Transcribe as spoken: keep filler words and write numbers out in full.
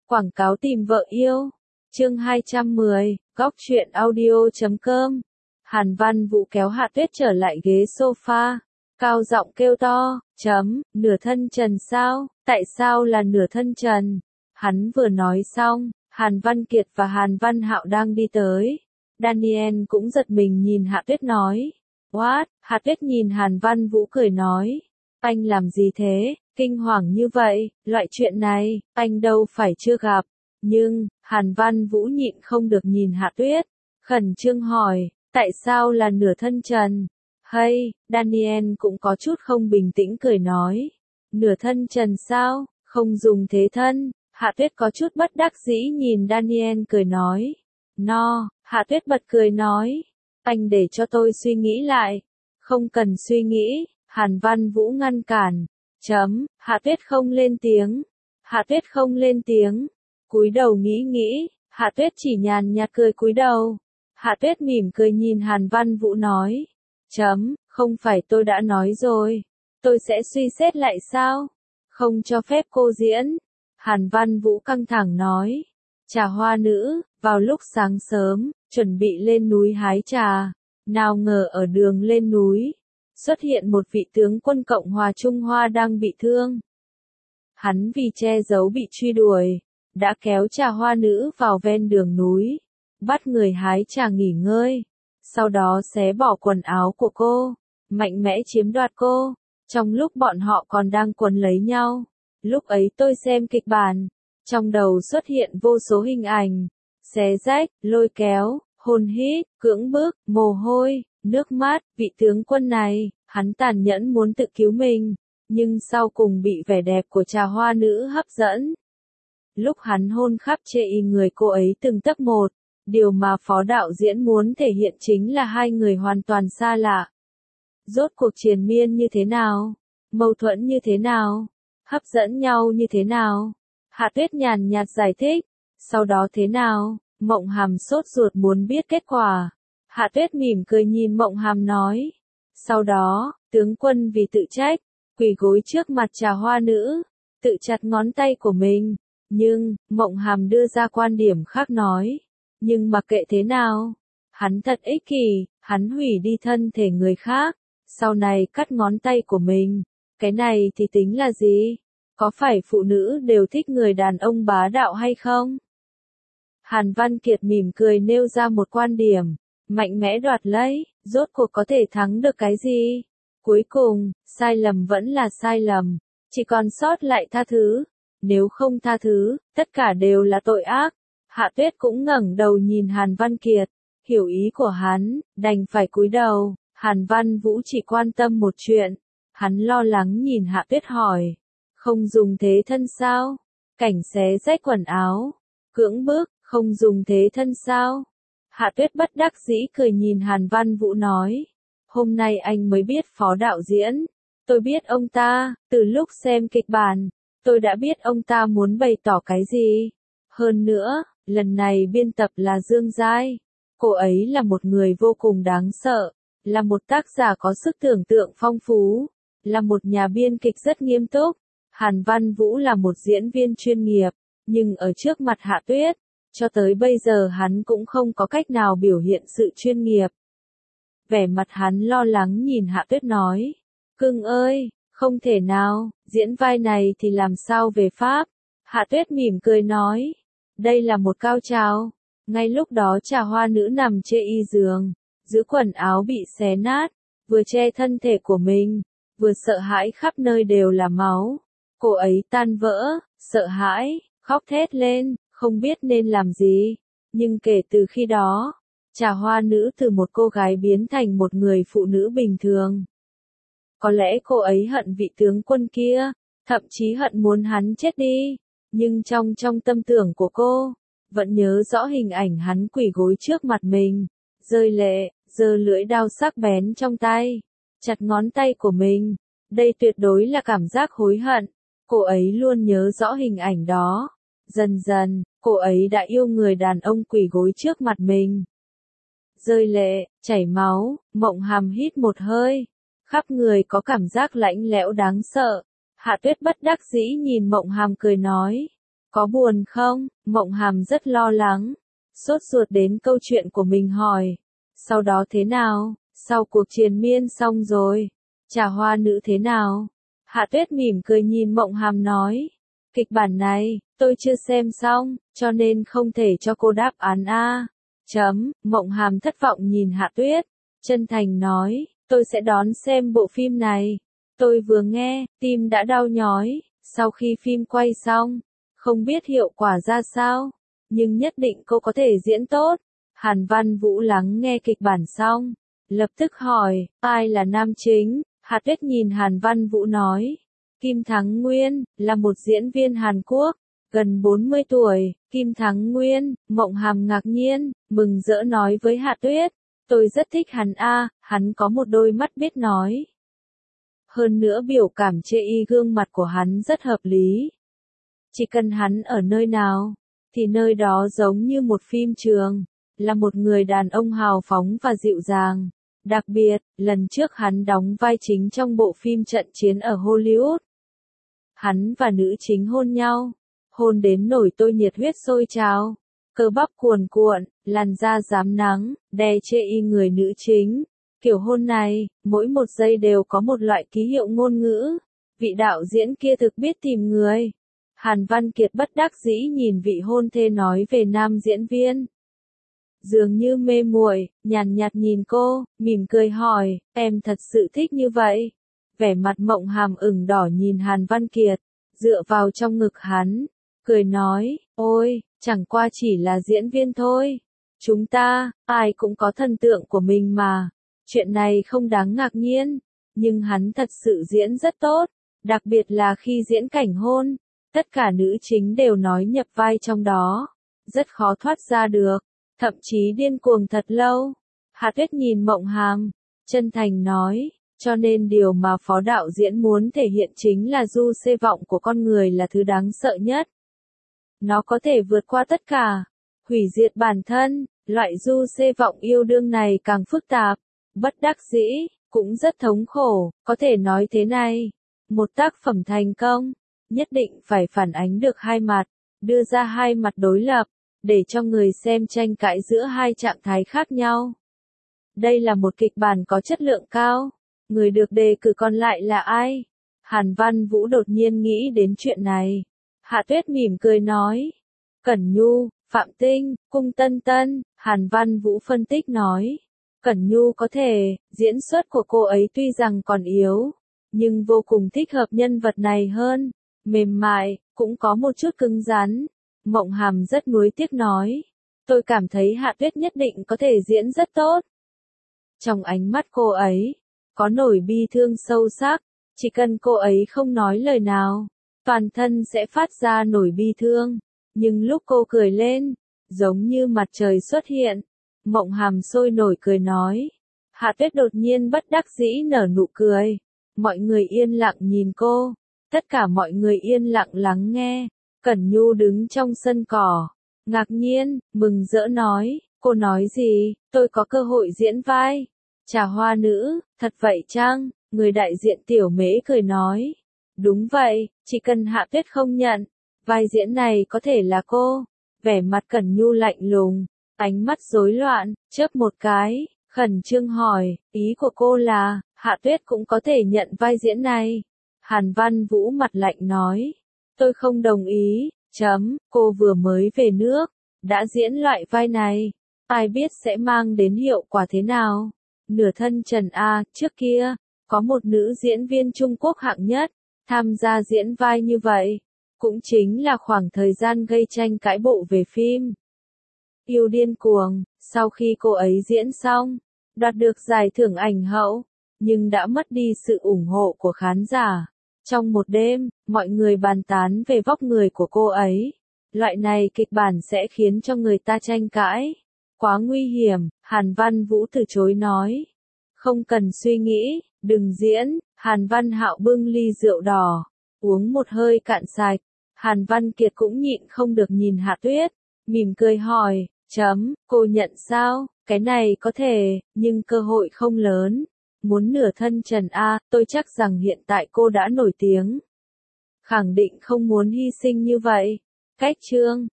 Quảng cáo tìm vợ yêu. Chương hai trăm mười, góc truyện audio chấm com. Hàn Văn Vũ kéo Hạ Tuyết trở lại ghế sofa, cao giọng kêu to, chấm, nửa thân trần sao, tại sao là nửa thân trần? Hắn vừa nói xong, Hàn Văn Kiệt và Hàn Văn Hạo đang đi tới. Daniel cũng giật mình nhìn Hạ Tuyết nói, what? Hạ Tuyết nhìn Hàn Văn Vũ cười nói, anh làm gì thế, kinh hoàng như vậy, loại chuyện này, anh đâu phải chưa gặp. Nhưng, Hàn Văn Vũ nhịn không được nhìn Hạ Tuyết, khẩn trương hỏi, tại sao là nửa thân trần? Hay, Daniel cũng có chút không bình tĩnh cười nói, nửa thân trần sao, không dùng thế thân. Hạ Tuyết có chút bất đắc dĩ nhìn Daniel cười nói, no, Hạ Tuyết bật cười nói, anh để cho tôi suy nghĩ lại. Không cần suy nghĩ, Hàn Văn Vũ ngăn cản, chấm, Hạ Tuyết không lên tiếng, Hạ Tuyết không lên tiếng, cúi đầu nghĩ nghĩ, Hạ Tuyết chỉ nhàn nhạt cười cúi đầu. Hạ Tuyết mỉm cười nhìn Hàn Văn Vũ nói, chấm, không phải tôi đã nói rồi, tôi sẽ suy xét lại sao, không cho phép cô diễn. Hàn Văn Vũ căng thẳng nói, trà hoa nữ, vào lúc sáng sớm, chuẩn bị lên núi hái trà, nào ngờ ở đường lên núi, xuất hiện một vị tướng quân Cộng hòa Trung Hoa đang bị thương. Hắn vì che giấu bị truy đuổi, đã kéo trà hoa nữ vào ven đường núi, bắt người hái trà nghỉ ngơi, sau đó xé bỏ quần áo của cô, mạnh mẽ chiếm đoạt cô, trong lúc bọn họ còn đang quấn lấy nhau. Lúc ấy tôi xem kịch bản, trong đầu xuất hiện vô số hình ảnh, xé rách, lôi kéo, hôn hít, cưỡng bức, mồ hôi, nước mắt, vị tướng quân này, hắn tàn nhẫn muốn tự cứu mình, nhưng sau cùng bị vẻ đẹp của trà hoa nữ hấp dẫn. Lúc hắn hôn khắp chê y người cô ấy từng tấc một, điều mà phó đạo diễn muốn thể hiện chính là hai người hoàn toàn xa lạ. Rốt cuộc triền miên như thế nào? Mâu thuẫn như thế nào? Hấp dẫn nhau như thế nào? Hạ Tuyết nhàn nhạt giải thích, sau đó thế nào? Mộng Hàm sốt ruột muốn biết kết quả. Hạ Tuyết mỉm cười nhìn Mộng Hàm nói, sau đó, tướng quân vì tự trách, quỳ gối trước mặt trà hoa nữ, tự chặt ngón tay của mình. Nhưng, Mộng Hàm đưa ra quan điểm khác nói, nhưng mặc kệ thế nào, hắn thật ích kỷ, hắn hủy đi thân thể người khác, sau này cắt ngón tay của mình, cái này thì tính là gì? Có phải phụ nữ đều thích người đàn ông bá đạo hay không? Hàn Văn Kiệt mỉm cười nêu ra một quan điểm, mạnh mẽ đoạt lấy, rốt cuộc có thể thắng được cái gì? Cuối cùng, sai lầm vẫn là sai lầm, chỉ còn sót lại tha thứ. Nếu không tha thứ, tất cả đều là tội ác. Hạ Tuyết cũng ngẩng đầu nhìn Hàn Văn Kiệt, hiểu ý của hắn, đành phải cúi đầu. Hàn Văn Vũ chỉ quan tâm một chuyện, hắn lo lắng nhìn Hạ Tuyết hỏi, không dùng thế thân sao? Cảnh xé rách quần áo, cưỡng bức, không dùng thế thân sao? Hạ Tuyết bất đắc dĩ cười nhìn Hàn Văn Vũ nói, hôm nay anh mới biết phó đạo diễn, tôi biết ông ta, từ lúc xem kịch bản. Tôi đã biết ông ta muốn bày tỏ cái gì. Hơn nữa, lần này biên tập là Dương Giai. Cô ấy là một người vô cùng đáng sợ, là một tác giả có sức tưởng tượng phong phú, là một nhà biên kịch rất nghiêm túc. Hàn Văn Vũ là một diễn viên chuyên nghiệp, nhưng ở trước mặt Hạ Tuyết, cho tới bây giờ hắn cũng không có cách nào biểu hiện sự chuyên nghiệp. Vẻ mặt hắn lo lắng nhìn Hạ Tuyết nói, cưng ơi, không thể nào, diễn vai này thì làm sao về pháp? Hạ Tuyết mỉm cười nói, đây là một cao trào. Ngay lúc đó trà hoa nữ nằm trên y giường, giữ quần áo bị xé nát, vừa che thân thể của mình, vừa sợ hãi khắp nơi đều là máu. Cô ấy tan vỡ, sợ hãi, khóc thét lên, không biết nên làm gì. Nhưng kể từ khi đó, trà hoa nữ từ một cô gái biến thành một người phụ nữ bình thường. Có lẽ cô ấy hận vị tướng quân kia, thậm chí hận muốn hắn chết đi, nhưng trong trong tâm tưởng của cô, vẫn nhớ rõ hình ảnh hắn quỳ gối trước mặt mình, rơi lệ, giơ lưỡi đao sắc bén trong tay, chặt ngón tay của mình. Đây tuyệt đối là cảm giác hối hận, cô ấy luôn nhớ rõ hình ảnh đó. Dần dần, cô ấy đã yêu người đàn ông quỳ gối trước mặt mình. Rơi lệ, chảy máu, Mộng Hàm hít một hơi. Khắp người có cảm giác lạnh lẽo đáng sợ. Hạ Tuyết bất đắc dĩ nhìn Mộng Hàm cười nói, Có buồn không? Mộng Hàm rất lo lắng, sốt ruột đến câu chuyện của mình hỏi. Sau đó thế nào? Sau cuộc triền miên xong rồi, Trà Hoa nữ thế nào? Hạ Tuyết mỉm cười nhìn Mộng Hàm nói. Kịch bản này, tôi chưa xem xong, cho nên không thể cho cô đáp án a. Chấm, Mộng Hàm thất vọng nhìn Hạ Tuyết, chân thành nói, tôi sẽ đón xem bộ phim này. Tôi vừa nghe, tim đã đau nhói, sau khi phim quay xong, không biết hiệu quả ra sao, nhưng nhất định cô có thể diễn tốt. Hàn Văn Vũ lắng nghe kịch bản xong, lập tức hỏi, ai là nam chính? Hạ Tuyết nhìn Hàn Văn Vũ nói, Kim Thắng Nguyên, là một diễn viên Hàn Quốc, gần bốn mươi tuổi. Kim Thắng Nguyên. Mộng Hàm ngạc nhiên, mừng rỡ nói với Hạ Tuyết, tôi rất thích hắn a, hắn có một đôi mắt biết nói. Hơn nữa biểu cảm chê y gương mặt của hắn rất hợp lý. Chỉ cần hắn ở nơi nào, thì nơi đó giống như một phim trường, là một người đàn ông hào phóng và dịu dàng. Đặc biệt, lần trước hắn đóng vai chính trong bộ phim Trận Chiến ở Hollywood. Hắn và nữ chính hôn nhau, hôn đến nổi tôi nhiệt huyết sôi trào, cơ bắp cuồn cuộn, làn da rám nắng, đè chê y người nữ chính. Kiểu hôn này, mỗi một giây đều có một loại ký hiệu ngôn ngữ. Vị đạo diễn kia thực biết tìm người. Hàn Văn Kiệt bất đắc dĩ nhìn vị hôn thê nói về nam diễn viên. Dường như mê muội, nhàn nhạt nhìn cô, mỉm cười hỏi, em thật sự thích như vậy? Vẻ mặt Mộng Hàm ửng đỏ nhìn Hàn Văn Kiệt, dựa vào trong ngực hắn, cười nói, ôi, chẳng qua chỉ là diễn viên thôi. Chúng ta, ai cũng có thần tượng của mình mà. Chuyện này không đáng ngạc nhiên, nhưng hắn thật sự diễn rất tốt, đặc biệt là khi diễn cảnh hôn, tất cả nữ chính đều nói nhập vai trong đó, rất khó thoát ra được, thậm chí điên cuồng thật lâu. Hạ Tuyết nhìn Mộng Hàm, chân thành nói, cho nên điều mà phó đạo diễn muốn thể hiện chính là du xê vọng của con người là thứ đáng sợ nhất. Nó có thể vượt qua tất cả, hủy diệt bản thân, loại du xê vọng yêu đương này càng phức tạp. Bất đắc dĩ, cũng rất thống khổ, có thể nói thế này. Một tác phẩm thành công, nhất định phải phản ánh được hai mặt, đưa ra hai mặt đối lập, để cho người xem tranh cãi giữa hai trạng thái khác nhau. Đây là một kịch bản có chất lượng cao. Người được đề cử còn lại là ai? Hàn Văn Vũ đột nhiên nghĩ đến chuyện này. Hạ Tuyết mỉm cười nói. Cẩn Nhu, Phạm Tinh, Cung Tân Tân. Hàn Văn Vũ phân tích nói. Cẩn Nhu có thể, diễn xuất của cô ấy tuy rằng còn yếu, nhưng vô cùng thích hợp nhân vật này hơn. Mềm mại, cũng có một chút cứng rắn. Mộng Hàm rất nuối tiếc nói. Tôi cảm thấy Hạ Tuyết nhất định có thể diễn rất tốt. Trong ánh mắt cô ấy, có nổi bi thương sâu sắc, chỉ cần cô ấy không nói lời nào, toàn thân sẽ phát ra nổi bi thương. Nhưng lúc cô cười lên, giống như mặt trời xuất hiện, Mộng Hàm sôi nổi cười nói. Hạ Tuyết đột nhiên bất đắc dĩ nở nụ cười. Mọi người yên lặng nhìn cô, tất cả mọi người yên lặng lắng nghe. Cẩn Nhu đứng trong sân cỏ, ngạc nhiên, mừng rỡ nói, cô nói gì, tôi có cơ hội diễn vai. Trà Hoa nữ, thật vậy chăng? Người đại diện Tiểu Mễ cười nói. Đúng vậy, chỉ cần Hạ Tuyết không nhận, vai diễn này có thể là cô. Vẻ mặt Cẩn Nhu lạnh lùng, ánh mắt rối loạn, chớp một cái, khẩn trương hỏi, ý của cô là, Hạ Tuyết cũng có thể nhận vai diễn này. Hàn Văn Vũ mặt lạnh nói, tôi không đồng ý, chấm, cô vừa mới về nước, đã diễn loại vai này, ai biết sẽ mang đến hiệu quả thế nào. Nửa thân Trần A, trước kia, có một nữ diễn viên Trung Quốc hạng nhất, tham gia diễn vai như vậy, cũng chính là khoảng thời gian gây tranh cãi bộ về phim Yêu Điên Cuồng. Sau khi cô ấy diễn xong, đoạt được giải thưởng ảnh hậu, nhưng đã mất đi sự ủng hộ của khán giả. Trong một đêm, mọi người bàn tán về vóc người của cô ấy. Loại này kịch bản sẽ khiến cho người ta tranh cãi. Quá nguy hiểm, Hàn Văn Vũ từ chối nói. Không cần suy nghĩ, đừng diễn. Hàn Văn Hạo bưng ly rượu đỏ, uống một hơi cạn sạch. Hàn Văn Kiệt cũng nhịn không được nhìn Hạ Tuyết, mỉm cười hỏi, chấm, cô nhận sao? Cái này có thể, nhưng cơ hội không lớn. Muốn nửa thân Trần A, tôi chắc rằng hiện tại cô đã nổi tiếng. Khẳng định không muốn hy sinh như vậy. Cách chương